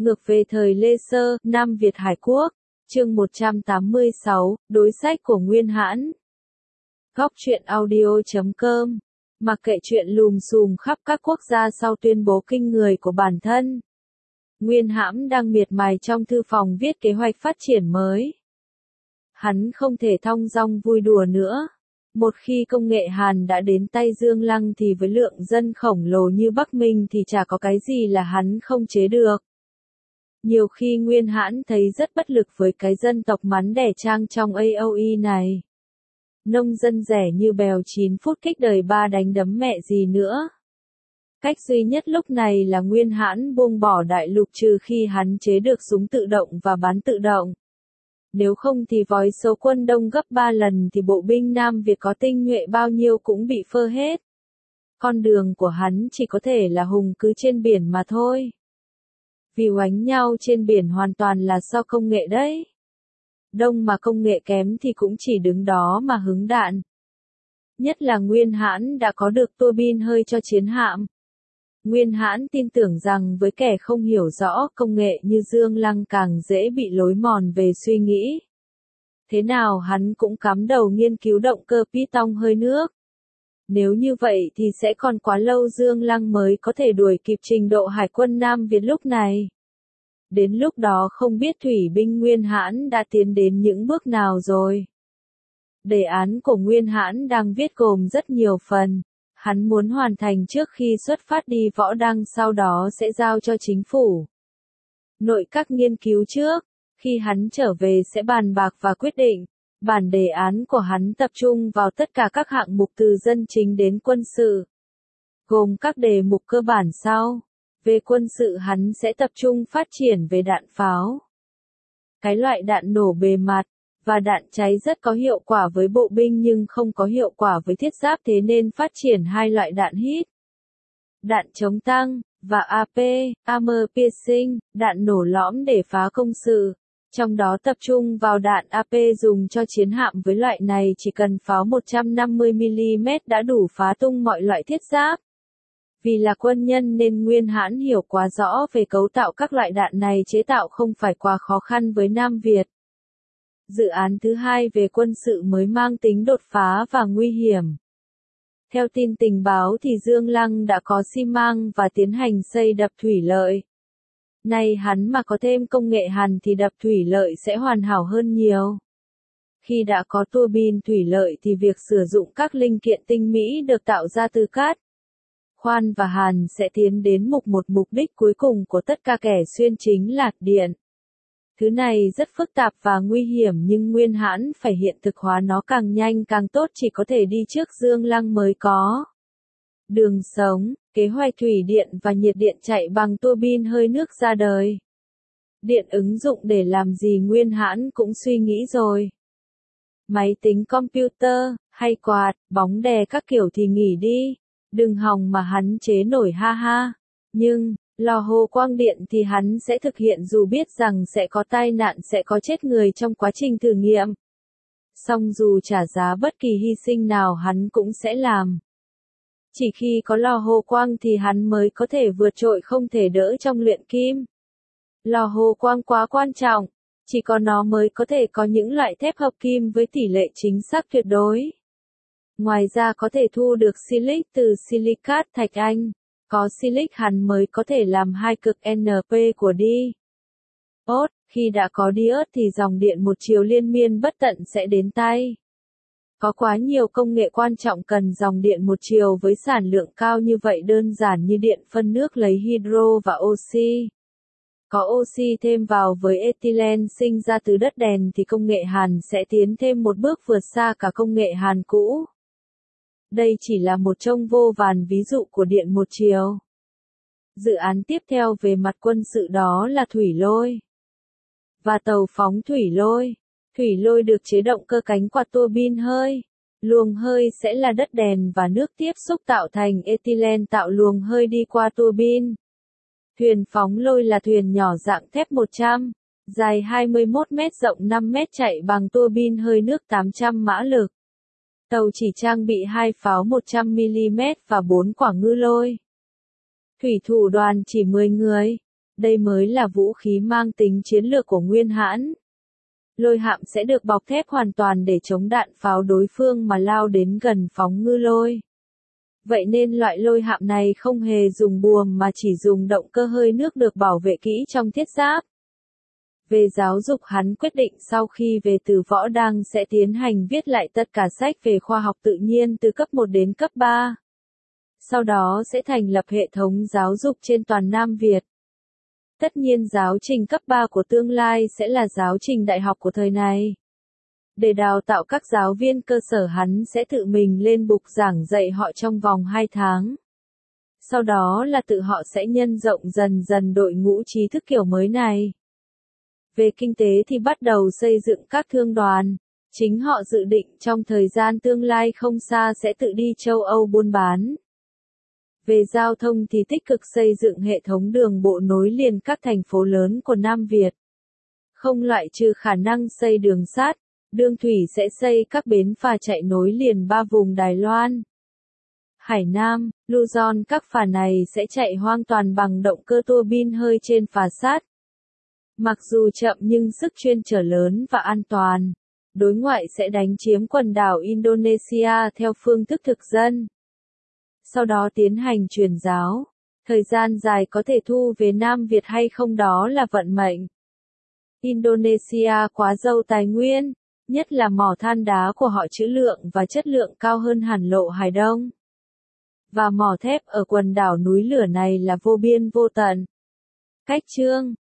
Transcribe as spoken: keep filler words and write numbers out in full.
Ngược về thời Lê Sơ, Nam Việt Hải Quốc, chương một trăm tám mươi sáu, đối sách của Nguyên Hãn. Góc truyện audio chấm com. Mặc kệ chuyện lùm xùm khắp các quốc gia sau tuyên bố kinh người của bản thân, Nguyên Hãn đang miệt mài trong thư phòng viết kế hoạch phát triển mới. Hắn không thể thong dong vui đùa nữa. Một khi công nghệ Hàn đã đến tay Dương Lăng thì với lượng dân khổng lồ như Bắc Minh thì chả có cái gì là hắn không chế được. Nhiều khi Nguyên Hãn thấy rất bất lực với cái dân tộc mắn đẻ trang trong a o e này. Nông dân rẻ như bèo chín phút kích đời ba đánh đấm mẹ gì nữa. Cách duy nhất lúc này là Nguyên Hãn buông bỏ đại lục trừ khi hắn chế được súng tự động và bắn tự động. Nếu không thì với số quân đông gấp ba lần thì bộ binh Nam Việt có tinh nhuệ bao nhiêu cũng bị phơ hết. Con đường của hắn chỉ có thể là hùng cứ trên biển mà thôi. Vì oánh nhau trên biển hoàn toàn là do công nghệ đấy. Đông mà công nghệ kém thì cũng chỉ đứng đó mà hứng đạn. Nhất là Nguyên Hãn đã có được tua bin hơi cho chiến hạm. Nguyên Hãn tin tưởng rằng với kẻ không hiểu rõ công nghệ như Dương Lăng càng dễ bị lối mòn về suy nghĩ. Thế nào hắn cũng cắm đầu nghiên cứu động cơ Python hơi nước. Nếu như vậy thì sẽ còn quá lâu Dương Lăng mới có thể đuổi kịp trình độ hải quân Nam Việt lúc này. Đến lúc đó không biết thủy binh Nguyên Hãn đã tiến đến những bước nào rồi. Đề án của Nguyên Hãn đang viết gồm rất nhiều phần. Hắn muốn hoàn thành trước khi xuất phát đi Võ Đăng, sau đó sẽ giao cho chính phủ nội các nghiên cứu trước. Khi hắn trở về sẽ bàn bạc và quyết định. Bản đề án của hắn tập trung vào tất cả các hạng mục từ dân chính đến quân sự, gồm các đề mục cơ bản sau. Về quân sự hắn sẽ tập trung phát triển về đạn pháo, cái loại đạn nổ bề mặt, và đạn cháy rất có hiệu quả với bộ binh nhưng không có hiệu quả với thiết giáp, thế nên phát triển hai loại đạn hít, đạn chống tăng, và a pê, Armor Piercing, đạn nổ lõm để phá công sự. Trong đó tập trung vào đạn a pê dùng cho chiến hạm, với loại này chỉ cần pháo một trăm năm mươi mi li mét đã đủ phá tung mọi loại thiết giáp. Vì là quân nhân nên Nguyên Hãn hiểu quá rõ về cấu tạo các loại đạn này, chế tạo không phải quá khó khăn với Nam Việt. Dự án thứ hai về quân sự mới mang tính đột phá và nguy hiểm. Theo tin tình báo thì Dương Lăng đã có xi măng và tiến hành xây đập thủy lợi. Nay hắn mà có thêm công nghệ Hàn thì đập thủy lợi sẽ hoàn hảo hơn nhiều. Khi đã có tua bin thủy lợi thì việc sử dụng các linh kiện tinh mỹ được tạo ra từ cát, khoan và hàn sẽ tiến đến mục một mục đích cuối cùng của tất cả kẻ xuyên chính là điện. Thứ này rất phức tạp và nguy hiểm nhưng Nguyên Hãn phải hiện thực hóa nó càng nhanh càng tốt, chỉ có thể đi trước Dương Lăng mới có đường sống. Kế hoạch thủy điện và nhiệt điện chạy bằng tua bin hơi nước ra đời. Điện ứng dụng để làm gì Nguyên Hãn cũng suy nghĩ rồi. Máy tính computer, hay quạt, bóng đè các kiểu thì nghỉ đi. Đừng hòng mà hắn chế nổi ha ha. Nhưng, lò hồ quang điện thì hắn sẽ thực hiện dù biết rằng sẽ có tai nạn, sẽ có chết người trong quá trình thử nghiệm. Song dù trả giá bất kỳ hy sinh nào hắn cũng sẽ làm. Chỉ khi có lò hồ quang thì hắn mới có thể vượt trội không thể đỡ trong luyện kim. Lò hồ quang quá quan trọng, chỉ có nó mới có thể có những loại thép hợp kim với tỷ lệ chính xác tuyệt đối. Ngoài ra có thể thu được silic từ silicat thạch anh, có silic hắn mới có thể làm hai cực en pê của diode. Khi đã có diode thì dòng điện một chiều liên miên bất tận sẽ đến tay. Có quá nhiều công nghệ quan trọng cần dòng điện một chiều với sản lượng cao như vậy, đơn giản như điện phân nước lấy hydro và oxy. Có oxy thêm vào với ethylene sinh ra từ đất đèn thì công nghệ Hàn sẽ tiến thêm một bước vượt xa cả công nghệ Hàn cũ. Đây chỉ là một trong vô vàn ví dụ của điện một chiều. Dự án tiếp theo về mặt quân sự đó là thủy lôi và tàu phóng thủy lôi. Thủy lôi được chế động cơ cánh quạt tua bin hơi. Luồng hơi sẽ là đất đèn và nước tiếp xúc tạo thành ethylene tạo luồng hơi đi qua tua bin. Thuyền phóng lôi là thuyền nhỏ dạng thép một trăm, dài hai mươi mốt mét, rộng năm mét, chạy bằng tua bin hơi nước tám trăm mã lực. Tàu chỉ trang bị hai pháo một trăm mi li mét và bốn quả ngư lôi. Thủy thủ đoàn chỉ mười người. Đây mới là vũ khí mang tính chiến lược của Nguyên Hãn. Lôi hạm sẽ được bọc thép hoàn toàn để chống đạn pháo đối phương mà lao đến gần phóng ngư lôi. Vậy nên loại lôi hạm này không hề dùng buồm mà chỉ dùng động cơ hơi nước được bảo vệ kỹ trong thiết giáp. Về giáo dục, hắn quyết định sau khi về từ Võ Đăng sẽ tiến hành viết lại tất cả sách về khoa học tự nhiên từ cấp một đến cấp ba. Sau đó sẽ thành lập hệ thống giáo dục trên toàn Nam Việt. Tất nhiên giáo trình cấp ba của tương lai sẽ là giáo trình đại học của thời này. Để đào tạo các giáo viên cơ sở, hắn sẽ tự mình lên bục giảng dạy họ trong vòng hai tháng. Sau đó là tự họ sẽ nhân rộng dần dần đội ngũ trí thức kiểu mới này. Về kinh tế thì bắt đầu xây dựng các thương đoàn. Chính họ dự định trong thời gian tương lai không xa sẽ tự đi châu Âu buôn bán. Về giao thông thì tích cực xây dựng hệ thống đường bộ nối liền các thành phố lớn của Nam Việt. Không loại trừ khả năng xây đường sắt, đường thủy sẽ xây các bến phà chạy nối liền ba vùng Đài Loan, Hải Nam, Luzon. Các phà này sẽ chạy hoàn toàn bằng động cơ tua bin hơi trên phà sắt. Mặc dù chậm nhưng sức chuyên chở lớn và an toàn. Đối ngoại sẽ đánh chiếm quần đảo Indonesia theo phương thức thực dân. Sau đó tiến hành truyền giáo. Thời gian dài có thể thu về Nam Việt hay không đó là vận mệnh. Indonesia quá giàu tài nguyên, nhất là mỏ than đá của họ trữ lượng và chất lượng cao hơn hẳn Lộ Hải Đông. Và mỏ thép ở quần đảo núi lửa này là vô biên vô tận. Cách chương